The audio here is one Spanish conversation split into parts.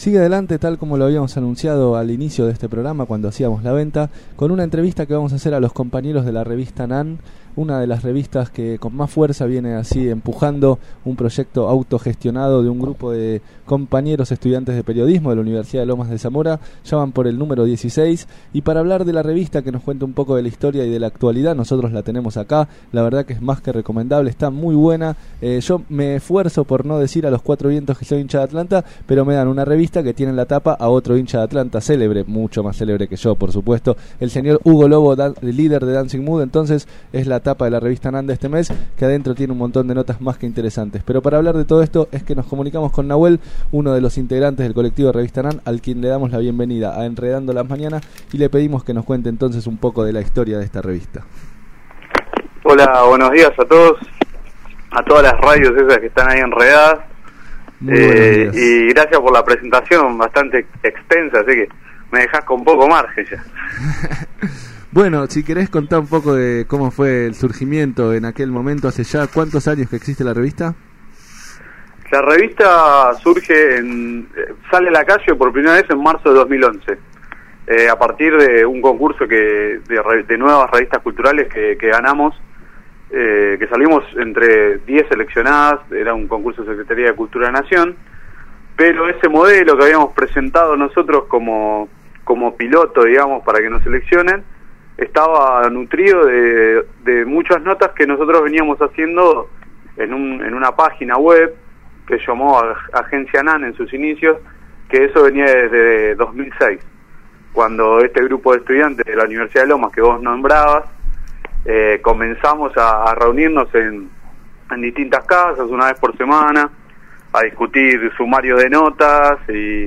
sigue adelante tal como lo habíamos anunciado al inicio de este programa cuando hacíamos la venta, con una entrevista que vamos a hacer a los compañeros de la revista NAN, una de las revistas que con más fuerza viene así empujando un proyecto autogestionado de un grupo de compañeros estudiantes de periodismo de la Universidad de Lomas de Zamora. Ya van por el número 16, y para hablar de la revista, que nos cuente un poco de la historia y de la actualidad, nosotros la tenemos acá. La verdad que es más que recomendable, está muy buena. Yo me esfuerzo por no decir a los cuatro vientos que soy hincha de Atlanta, pero me dan una revista que tiene en la tapa a otro hincha de Atlanta, célebre, mucho más célebre que yo, por supuesto, el señor Hugo Lobo, líder de Dancing Mood. Entonces es la tapa de la revista NAN de este mes, que adentro tiene un montón de notas más que interesantes. Pero para hablar de todo esto es que nos comunicamos con Nahuel, uno de los integrantes del colectivo de Revista NAN, al quien le damos la bienvenida a Enredando las Mañanas, y le pedimos que nos cuente entonces un poco de la historia de esta revista. Hola, buenos días a todos, a todas las radios esas que están ahí enredadas. Y gracias por la presentación, bastante extensa, así que me dejás con poco margen ya. Bueno, si querés contar un poco de cómo fue el surgimiento en aquel momento, hace ya ¿cuántos años que existe la revista? La revista sale a la calle por primera vez en marzo de 2011, a partir de un concurso de nuevas revistas culturales que ganamos, que salimos entre 10 seleccionadas. Era un concurso de Secretaría de Cultura de Nación, pero ese modelo que habíamos presentado nosotros como piloto, digamos, para que nos seleccionen, estaba nutrido de muchas notas que nosotros veníamos haciendo en una página web que llamó Agencia NAN en sus inicios, que eso venía desde 2006, cuando este grupo de estudiantes de la Universidad de Lomas que vos nombrabas, comenzamos a reunirnos en distintas casas una vez por semana, a discutir sumarios de notas y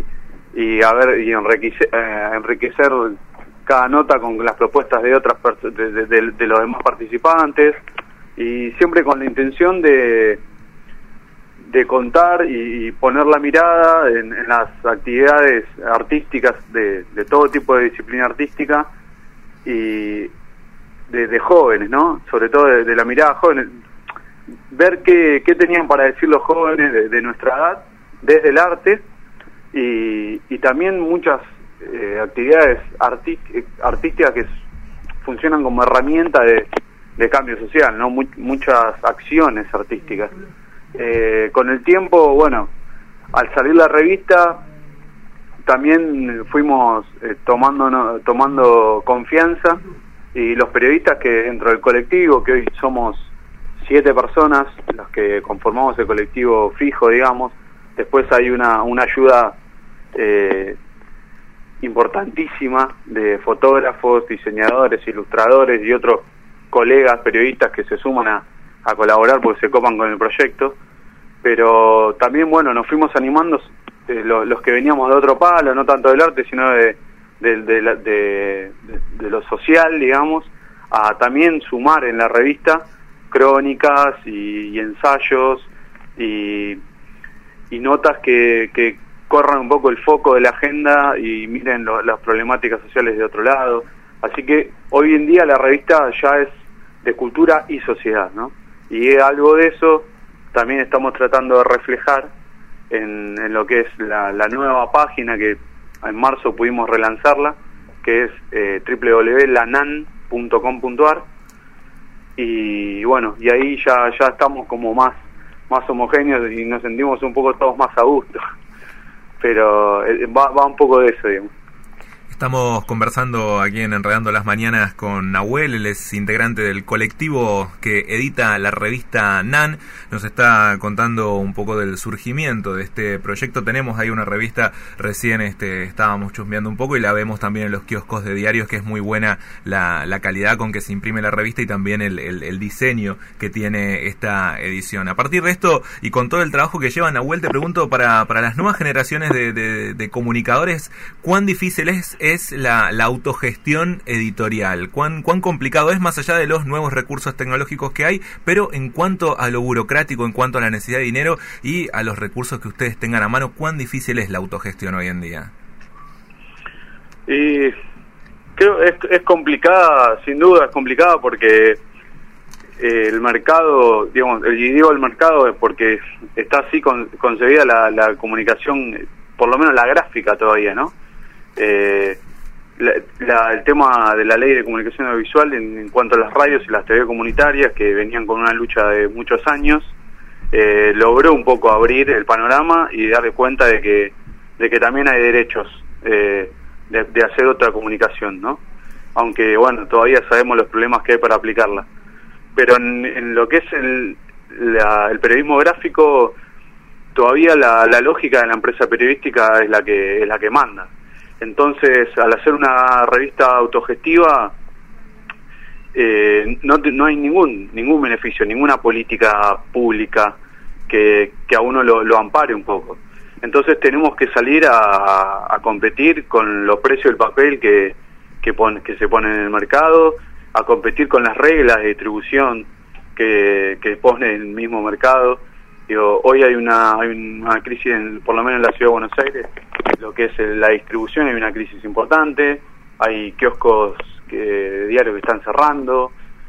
enriquecer cada nota con las propuestas de otras de los demás participantes, y siempre con la intención de contar y poner la mirada en las actividades artísticas de todo tipo de disciplina artística, y de jóvenes, ¿no? Sobre todo de la mirada jóvenes, ver qué tenían para decir los jóvenes de nuestra edad desde el arte, y también muchas actividades artísticas que funcionan como herramienta de cambio social, ¿no? Muchas acciones artísticas. Con el tiempo, bueno, al salir la revista también fuimos tomando confianza, y los periodistas que dentro del colectivo, que hoy somos 7 personas los que conformamos el colectivo fijo, digamos, después hay una ayuda importantísima de fotógrafos, diseñadores, ilustradores y otros colegas periodistas que se suman a colaborar porque se copan con el proyecto. Pero también, bueno, nos fuimos animando los que veníamos de otro palo, no tanto del arte, sino de lo social, digamos, a también sumar en la revista crónicas y ensayos y notas que corran un poco el foco de la agenda y miren las problemáticas sociales de otro lado. Así que hoy en día la revista ya es de cultura y sociedad, ¿no? Y algo de eso también estamos tratando de reflejar en lo que es la nueva página, que en marzo pudimos relanzarla, que es www.lanan.com.ar, y bueno, y ahí ya estamos como más homogéneos y nos sentimos un poco todos más a gusto, pero va un poco de eso, digamos. Estamos conversando aquí en Enredando las Mañanas con Nahuel, él es integrante del colectivo que edita la revista NAN. Nos está contando un poco del surgimiento de este proyecto. Tenemos ahí una revista, recién estábamos chusmeando un poco y la vemos también en los kioscos de diarios, que es muy buena la calidad con que se imprime la revista y también el diseño que tiene esta edición. A partir de esto y con todo el trabajo que lleva Nahuel, te pregunto, para las nuevas generaciones de comunicadores, ¿cuán difícil es la autogestión editorial? ¿Cuán complicado es, más allá de los nuevos recursos tecnológicos que hay, pero en cuanto a lo burocrático, en cuanto a la necesidad de dinero y a los recursos que ustedes tengan a mano, cuán difícil es la autogestión hoy en día? Y creo es complicada, sin duda es complicada, porque el mercado, digamos, y digo el mercado es porque está así concebida la comunicación por lo menos la gráfica todavía, ¿no? El tema de la ley de comunicación audiovisual en cuanto a las radios y las TV comunitarias, que venían con una lucha de muchos años, logró un poco abrir el panorama y darle cuenta de que también hay derechos de hacer otra comunicación, ¿no? Aunque, bueno, todavía sabemos los problemas que hay para aplicarla. Pero en lo que es el periodismo gráfico, todavía la lógica de la empresa periodística es la que manda. Entonces, al hacer una revista autogestiva, no hay ningún beneficio, ninguna política pública que a uno lo ampare un poco. Entonces tenemos que salir a competir con los precios del papel que se ponen en el mercado, a competir con las reglas de distribución que pone el mismo mercado. Digo, hoy hay una crisis, por lo menos en la Ciudad de Buenos Aires, lo que es la distribución, hay una crisis importante, hay kioscos diarios que están cerrando,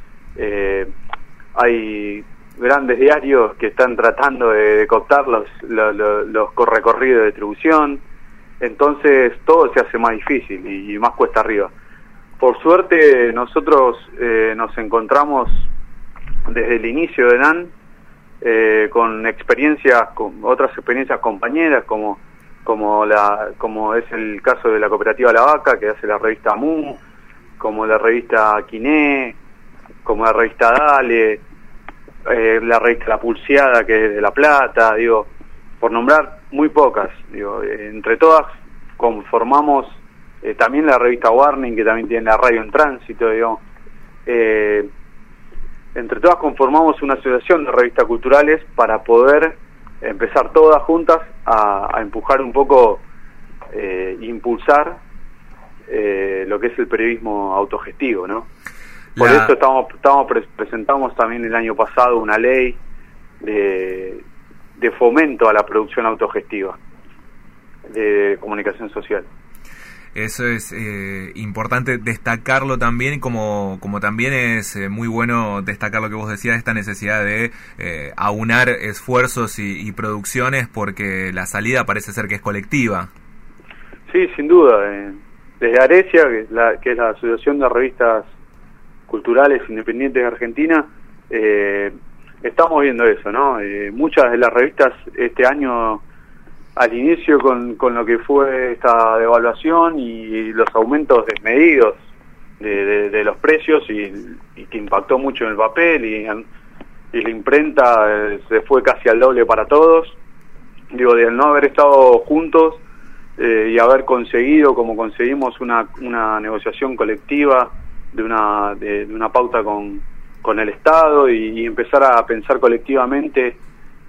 hay grandes diarios que están tratando de cooptar los recorridos de distribución. Entonces todo se hace más difícil y más cuesta arriba. Por suerte nosotros nos encontramos desde el inicio de NAN con otras experiencias compañeras como es el caso de la cooperativa La Vaca, que hace la revista MU, como la revista Quiné, como la revista Dale, la revista La Pulseada, que es de La Plata, digo, por nombrar muy pocas, digo, entre todas conformamos también la revista Warning, que también tiene la radio en tránsito, digo, entre todas conformamos una asociación de revistas culturales para poder empezar todas juntas a empujar un poco, impulsar lo que es el periodismo autogestivo, ¿no? Por eso presentamos también el año pasado una ley de fomento a la producción autogestiva de comunicación social. Eso es importante destacarlo también, como también es muy bueno destacar lo que vos decías, esta necesidad de aunar esfuerzos y producciones, porque la salida parece ser que es colectiva. Sí, sin duda. Desde Arecia, que es la Asociación de Revistas Culturales Independientes de Argentina, estamos viendo eso, ¿no? Muchas de las revistas este año, al inicio con lo que fue esta devaluación y los aumentos desmedidos de los precios y que impactó mucho en el papel y la imprenta se fue casi al doble para todos, digo, de no haber estado juntos y haber conseguido, como conseguimos, una negociación colectiva de una pauta con el Estado y empezar a pensar colectivamente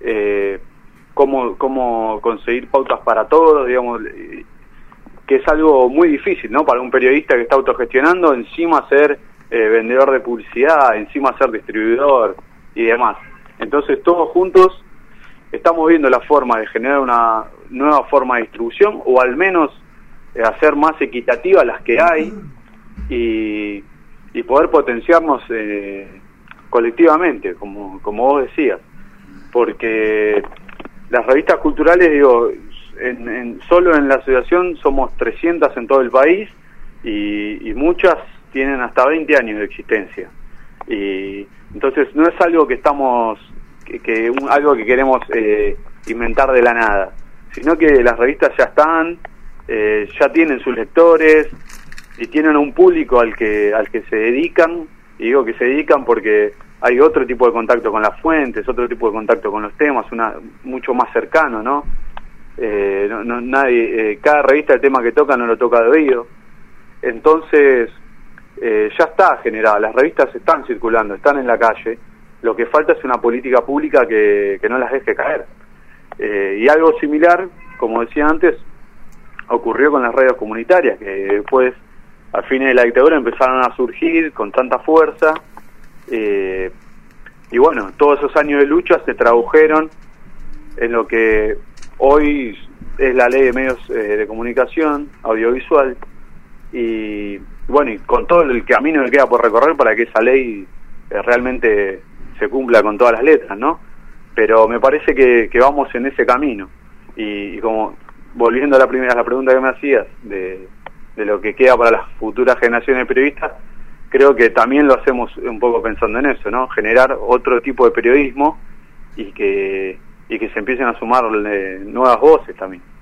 cómo conseguir pautas para todos, digamos, que es algo muy difícil, ¿no? Para un periodista que está autogestionando, encima ser vendedor de publicidad, encima ser distribuidor y demás. Entonces todos juntos estamos viendo la forma de generar una nueva forma de distribución, o al menos hacer más equitativas las que hay y poder potenciarnos colectivamente, como vos decías, porque las revistas culturales, digo, solo en la asociación somos 300 en todo el país y muchas tienen hasta 20 años de existencia. Y entonces no es algo que algo que queremos inventar de la nada, sino que las revistas ya están, ya tienen sus lectores y tienen un público al que se dedican, y digo que se dedican porque hay otro tipo de contacto con las fuentes, otro tipo de contacto con los temas, mucho más cercano, ¿no? Cada revista, el tema que toca no lo toca de oído. Entonces ya está generada, las revistas están circulando, están en la calle. Lo que falta es una política pública que no las deje caer. Y algo similar, como decía antes, ocurrió con las radios comunitarias, que después, a fines de la dictadura, empezaron a surgir con tanta fuerza. Y bueno, todos esos años de lucha se tradujeron en lo que hoy es la ley de medios de comunicación audiovisual, y bueno, y con todo el camino que queda por recorrer para que esa ley realmente se cumpla con todas las letras, ¿no? Pero me parece que vamos en ese camino, y como volviendo a la pregunta que me hacías, de lo que queda para las futuras generaciones de periodistas, creo que también lo hacemos un poco pensando en eso, ¿no? Generar otro tipo de periodismo y que se empiecen a sumar nuevas voces también.